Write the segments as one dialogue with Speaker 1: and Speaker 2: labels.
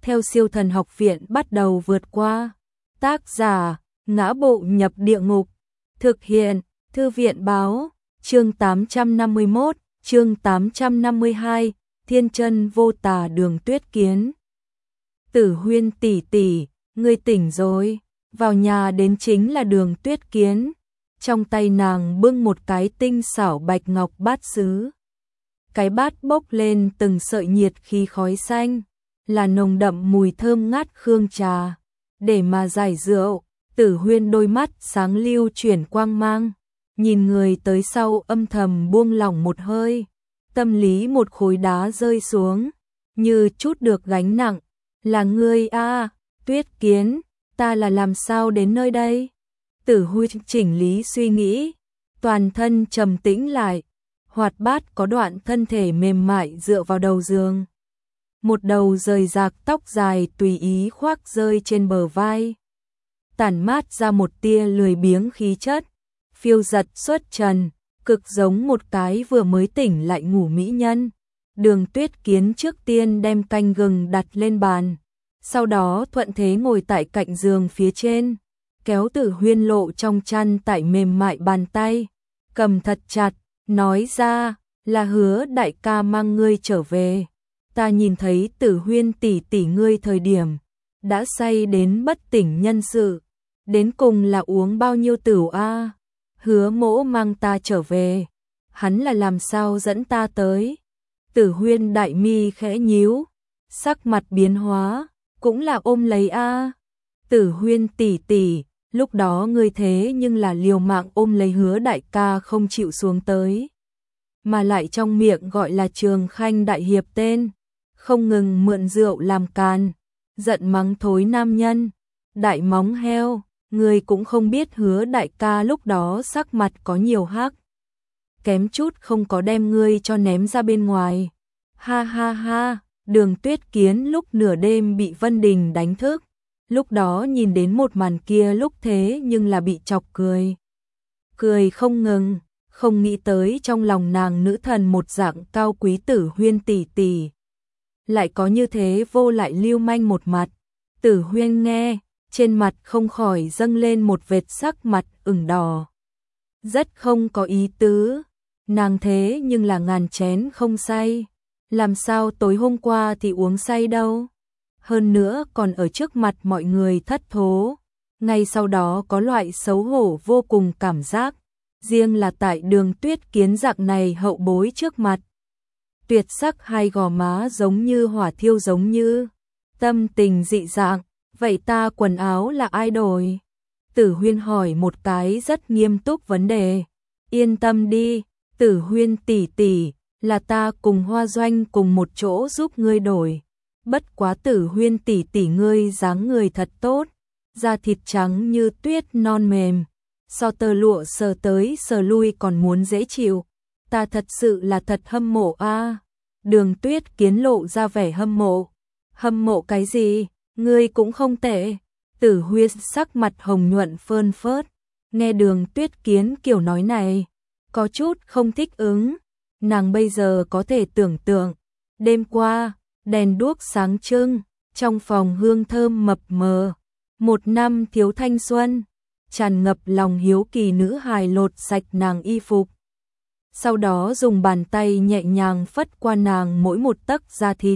Speaker 1: theo Siêu Thần Học Viện bắt đầu vượt qua. Tác giả: Ngã Bộ Nhập Địa Ngục. Thực hiện: Thư viện báo. Chương 851, chương 852, Thiên Chân Vô Tà. Đường Tuyết Kiến. Tử Huyên tỷ tỷ, ngươi tỉnh rồi. Vào nhà đến chính là Đường Tuyết Kiến. Trong tay nàng bưng một cái tinh xảo bạch ngọc bát sứ. Cái bát bốc lên từng sợi nhiệt khí khói xanh, là nồng đậm mùi thơm ngát hương trà. Để mà giải rượu, Tử Huyên đôi mắt sáng lưu chuyển quang mang, nhìn người tới sau âm thầm buông lỏng một hơi, tâm lý một khối đá rơi xuống, như chút được gánh nặng. Là ngươi a, Tuyết Kiến, ta là làm sao đến nơi đây? Tử Huyên chỉnh lý suy nghĩ, toàn thân trầm tĩnh lại, hoạt bát có đoạn thân thể mềm mại dựa vào đầu giường. Một đầu rời rạc tóc dài tùy ý khoác rơi trên bờ vai, tản mát ra một tia lười biếng khí chất, phiêu giật xuất trần, cực giống một cái vừa mới tỉnh lại ngủ mỹ nhân. Đường Tuyết Kiến trước tiên đem canh gừng đặt lên bàn, sau đó thuận thế ngồi tại cạnh giường phía trên, kéo Tử Huyên lộ trong chăn tại mềm mại bàn tay, cầm thật chặt, nói ra, là Hứa đại ca mang ngươi trở về. Ta nhìn thấy Tử Huyên tỷ tỷ ngươi thời điểm đã say đến bất tỉnh nhân sự, đến cùng là uống bao nhiêu tửu a? Hứa mỗ mang ta trở về, hắn là làm sao dẫn ta tới? Tử Huyên đại mi khẽ nhíu, sắc mặt biến hóa, cũng là ôm lấy a. Tử Huyên tỷ tỷ, lúc đó ngươi thế nhưng là liều mạng ôm lấy Hứa đại ca không chịu xuống tới, mà lại trong miệng gọi là Trường Khanh đại hiệp tên, không ngừng mượn rượu làm càn, giận mắng thối nam nhân, đại móng heo. Ngươi cũng không biết Hứa đại ca lúc đó sắc mặt có nhiều hắc, kém chút không có đem ngươi cho ném ra bên ngoài. Ha ha ha. Đường Tuyết Kiến lúc nửa đêm bị Vân Đình đánh thức, lúc đó nhìn đến một màn kia lúc thế nhưng là bị chọc cười. Cười không ngừng, không nghĩ tới trong lòng nàng nữ thần một dạng cao quý Tử Huyên tỷ tỷ lại có như thế vô lại lưu manh một mặt. Tử Huyên nghe, trên mặt không khỏi dâng lên một vệt sắc mặt ửng đỏ. Rất không có ý tứ, nàng thế nhưng là ngàn chén không say, làm sao tối hôm qua thì uống say đâu? Hơn nữa còn ở trước mặt mọi người thất thố, ngay sau đó có loại xấu hổ vô cùng cảm giác, riêng là tại Đường Tuyết Kiến dạng này hậu bối trước mặt. Tuyệt sắc hai gò má giống như hỏa thiêu giống như, tâm tình dị dạng. Vậy ta quần áo là ai đổi? Tử Huyên hỏi một cái rất nghiêm túc vấn đề. Yên tâm đi, Tử Huyên tỷ tỷ, là ta cùng Hoa Doanh cùng một chỗ giúp ngươi đổi. Bất quá Tử Huyên tỷ tỷ ngươi dáng người thật tốt, da thịt trắng như tuyết non mềm, so tơ lụa sờ tới sờ lui còn muốn dễ chịu. Ta thật sự là thật hâm mộ a. Đường Tuyết Kiến lộ ra vẻ hâm mộ. Hâm mộ cái gì? Ngươi cũng không tệ. Tử Huyên sắc mặt hồng nhuận phơn phớt, nghe Đường Tuyết Kiến kiểu nói này, có chút không thích ứng. Nàng bây giờ có thể tưởng tượng, đêm qua, đèn đuốc sáng trưng, trong phòng hương thơm mập mờ, một năm thiếu thanh xuân, tràn ngập lòng hiếu kỳ nữ hài lột sạch nàng y phục. Sau đó dùng bàn tay nhẹ nhàng phất qua nàng mỗi một tấc da thịt.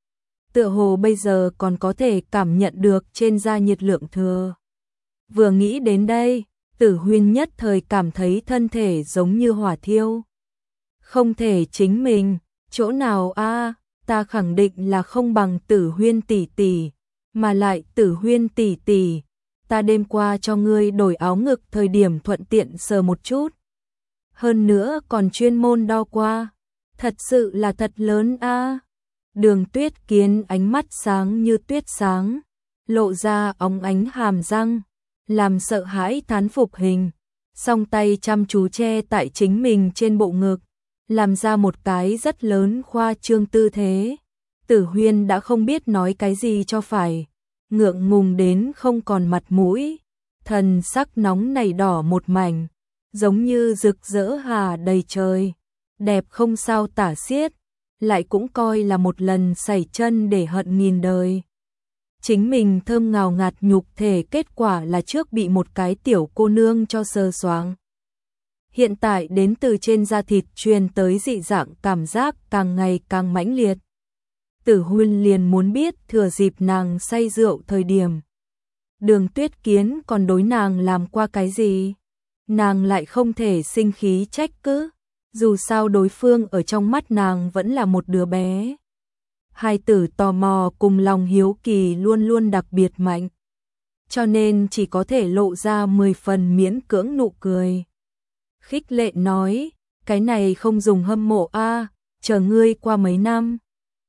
Speaker 1: Tựa hồ bây giờ còn có thể cảm nhận được trên da nhiệt lượng thừa. Vừa nghĩ đến đây, Tử Huyên nhất thời cảm thấy thân thể giống như hỏa thiêu. Không thể chính mình, chỗ nào a? Ta khẳng định là không bằng Tử Huyên tỷ tỷ, mà lại Tử Huyên tỷ tỷ, ta đêm qua cho ngươi đổi áo ngực thời điểm thuận tiện sờ một chút. Hơn nữa còn chuyên môn đo qua, thật sự là thật lớn a. Đường Tuyết Kiến ánh mắt sáng như tuyết sáng, lộ ra óng ánh hàm răng, làm sợ hãi thán phục hình, song tay chăm chú che tại chính mình trên bộ ngực, làm ra một cái rất lớn khoa trương tư thế. Tử Huyên đã không biết nói cái gì cho phải, ngượng ngùng đến không còn mặt mũi, thần sắc nóng nảy đỏ một mảnh, giống như rực rỡ hà đầy trời, đẹp không sao tả xiết, lại cũng coi là một lần sẩy chân để hận nghìn đời. chính mình thơm ngào ngạt nhục thể, kết quả là trước bị một cái tiểu cô nương cho sờ soạng. Hiện tại đến từ trên da thịt truyền tới dị dạng cảm giác càng ngày càng mãnh liệt. Tử Huyên liền muốn biết thừa dịp nàng say rượu thời điểm, Đường Tuyết Kiến còn đối nàng làm qua cái gì. Nàng lại không thể sinh khí trách cứ, dù sao đối phương ở trong mắt nàng vẫn là một đứa bé. Hai tử tò mò cùng lòng hiếu kỳ luôn luôn đặc biệt mạnh, cho nên chỉ có thể lộ ra 10 phần miễn cưỡng nụ cười. Khích lệ nói, cái này không dùng hâm mộ a, chờ ngươi qua mấy năm,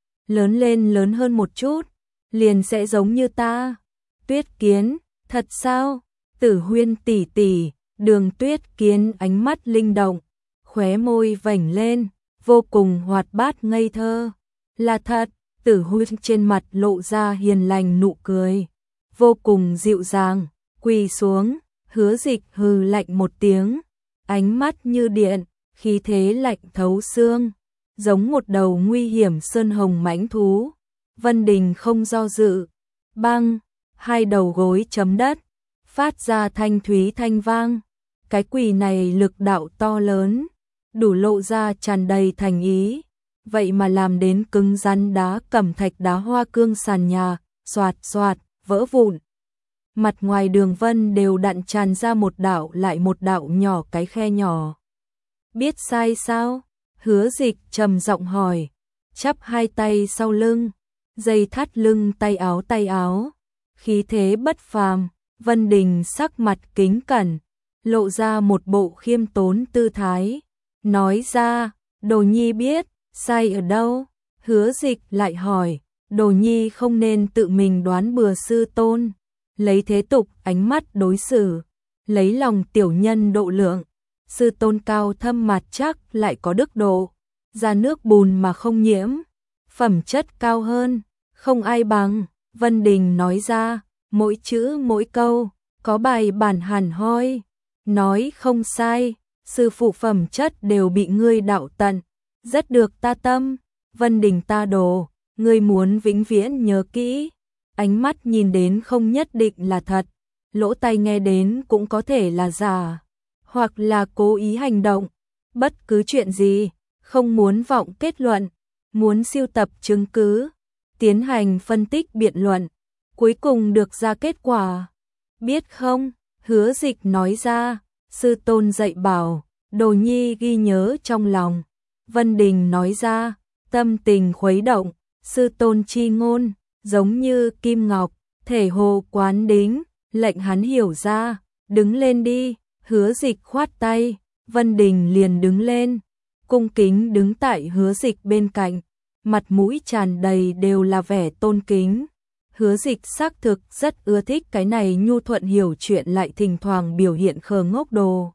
Speaker 1: lớn lên lớn hơn một chút, liền sẽ giống như ta. Tuyết Kiến, thật sao? Tử Huyên tỷ tỷ. Đường Tuyết Kiến ánh mắt linh động, khóe môi vểnh lên, vô cùng hoạt bát ngây thơ. Là thật. Tử Huyên trên mặt lộ ra hiền lành nụ cười, vô cùng dịu dàng, quỳ xuống. Hứa Dịch hừ lạnh một tiếng, ánh mắt như điện, khí thế lạnh thấu xương, giống một đầu nguy hiểm sơn hồng mãnh thú. Vân Đình không do dự, băng, hai đầu gối chấm đất, phát ra thanh thúy thanh vang. Cái quỳ này lực đạo to lớn, đủ lộ ra tràn đầy thành ý, vậy mà làm đến cứng rắn đá cẩm thạch đá hoa cương sàn nhà, xoạt xoạt, vỡ vụn. Mặt ngoài đường vân đều đặn tràn ra một đạo lại một đạo nhỏ cái khe nhỏ. Biết sai sao? Hứa Dịch trầm giọng hỏi, chắp hai tay sau lưng, dây thắt lưng tay áo, khí thế bất phàm. Vân Đình sắc mặt kính cẩn, lộ ra một bộ khiêm tốn tư thái, nói ra, Đồ Nhi biết, sai ở đâu? Hứa Dịch lại hỏi, Đồ Nhi không nên tự mình đoán bừa sư tôn, lấy thế tục ánh mắt đối xử, lấy lòng tiểu nhân độ lượng. Sư tôn cao thâm mặt chắc lại có đức độ, ra nước bùn mà không nhiễm, phẩm chất cao hơn, không ai bằng. Vân Đình nói ra, mỗi chữ mỗi câu, có bài bản hẳn hoi. Nói không sai, sư phụ phẩm chất đều bị ngươi đạo tận, rất được ta tâm. Vân Đình ta đồ, ngươi muốn vĩnh viễn nhớ kỹ. Ánh mắt nhìn đến không nhất định là thật, lỗ tai nghe đến cũng có thể là giả, hoặc là cố ý hành động. Bất cứ chuyện gì, không muốn vọng kết luận, muốn sưu tập chứng cứ, tiến hành phân tích biện luận, cuối cùng được ra kết quả. Biết không? Hứa Dịch nói ra, sư tôn dạy bảo, Đồ Nhi ghi nhớ trong lòng. Vân Đình nói ra, tâm tình khuấy động, sư tôn chi ngôn, giống như kim ngọc, thể hồ quán đính, lệnh hắn hiểu ra, đứng lên đi. Hứa Dịch khoát tay, Vân Đình liền đứng lên, cung kính đứng tại Hứa Dịch bên cạnh, mặt mũi tràn đầy đều là vẻ tôn kính. Hứa Dịch xác thực rất ưa thích cái này nhu thuận hiểu chuyện lại thỉnh thoảng biểu hiện khờ ngốc đồ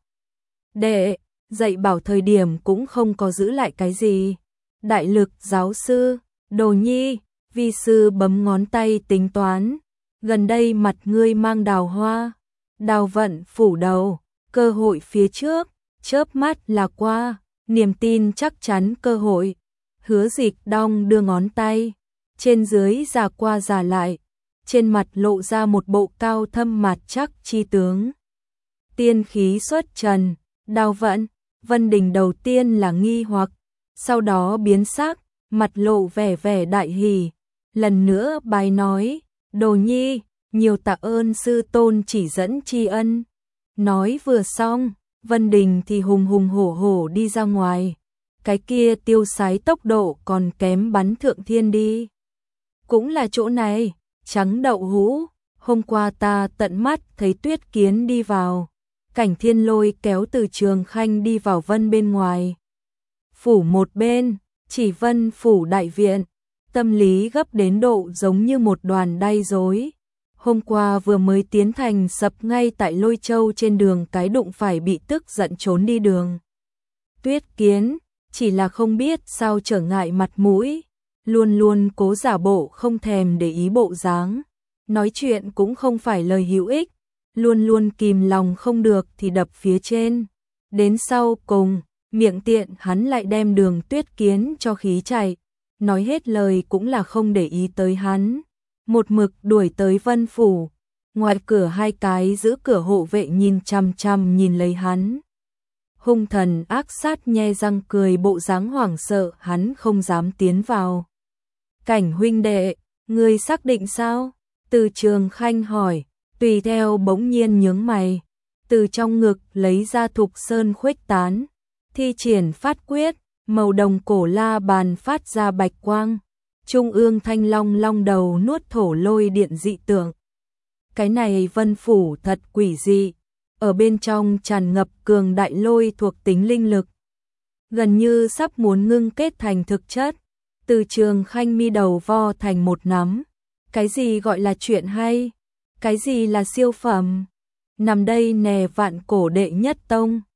Speaker 1: đệ, dạy bảo thời điểm cũng không có giữ lại cái gì. Đại lực giáo sư, Đồ Nhi, vi sư bấm ngón tay tính toán, gần đây mặt ngươi mang đào hoa, đào vận phủ đầu, cơ hội phía trước, chớp mắt là qua, niềm tin chắc chắn cơ hội. Hứa Dịch đong đưa ngón tay, trên dưới già qua già lại, trên mặt lộ ra một bộ cao thâm mặt chắc chi tướng. Tiên khí xuất trần, đào vận. Vân Đình đầu tiên là nghi hoặc, sau đó biến sắc, mặt lộ vẻ đại hỉ, lần nữa bái nói, Đồ Nhi, nhiều tạ ơn sư tôn chỉ dẫn tri ân. Nói vừa xong, Vân Đình thì hùng hùng hổ đi ra ngoài, cái kia tiêu sái tốc độ còn kém bắn thượng thiên đi. Cũng là chỗ này, trắng đậu hũ, hôm qua ta tận mắt thấy Tuyết Kiến đi vào, Cảnh Thiên Lôi kéo từ Trường Khanh đi vào Vân bên ngoài phủ một bên, chỉ Vân phủ đại viện, tâm lý gấp đến độ giống như một đoàn đay rối. Hôm qua vừa mới tiến thành sập ngay tại Lôi Châu trên đường cái đụng phải bị tức giận trốn đi đường. Tuyết Kiến, chỉ là không biết sao trở ngại mặt mũi, luôn luôn cố giả bộ không thèm để ý bộ dáng, nói chuyện cũng không phải lời hữu ích, luôn luôn kìm lòng không được thì đập phía trên. Đến sau cùng, miệng tiện hắn lại đem Đường Tuyết Kiến cho khí chạy, nói hết lời cũng là không để ý tới hắn. một mực đuổi tới Vân Phủ. Ngoài cửa hai cái giữ cửa hộ vệ nhìn chằm chằm nhìn lấy hắn. Hung thần ác sát nhe răng cười, bộ dáng hoảng sợ, hắn không dám tiến vào. Cảnh huynh đệ, ngươi xác định sao? Từ Trường Khanh hỏi. Tùy theo bỗng nhiên nhướng mày, từ trong ngực lấy ra Thục Sơn khuếch tán, thi triển phát quyết, màu đồng cổ la bàn phát ra bạch quang, trung ương thanh long long đầu nuốt thổ lôi điện dị tượng. Cái này Vân Phủ thật quỷ dị, ở bên trong tràn ngập cường đại lôi thuộc tính linh lực, gần như sắp muốn ngưng kết thành thực chất. Từ Trường Khanh mi đầu vo thành một nắm, cái gì gọi là chuyện hay? Cái gì là siêu phẩm? Nằm đây nè, vạn cổ đệ nhất tông.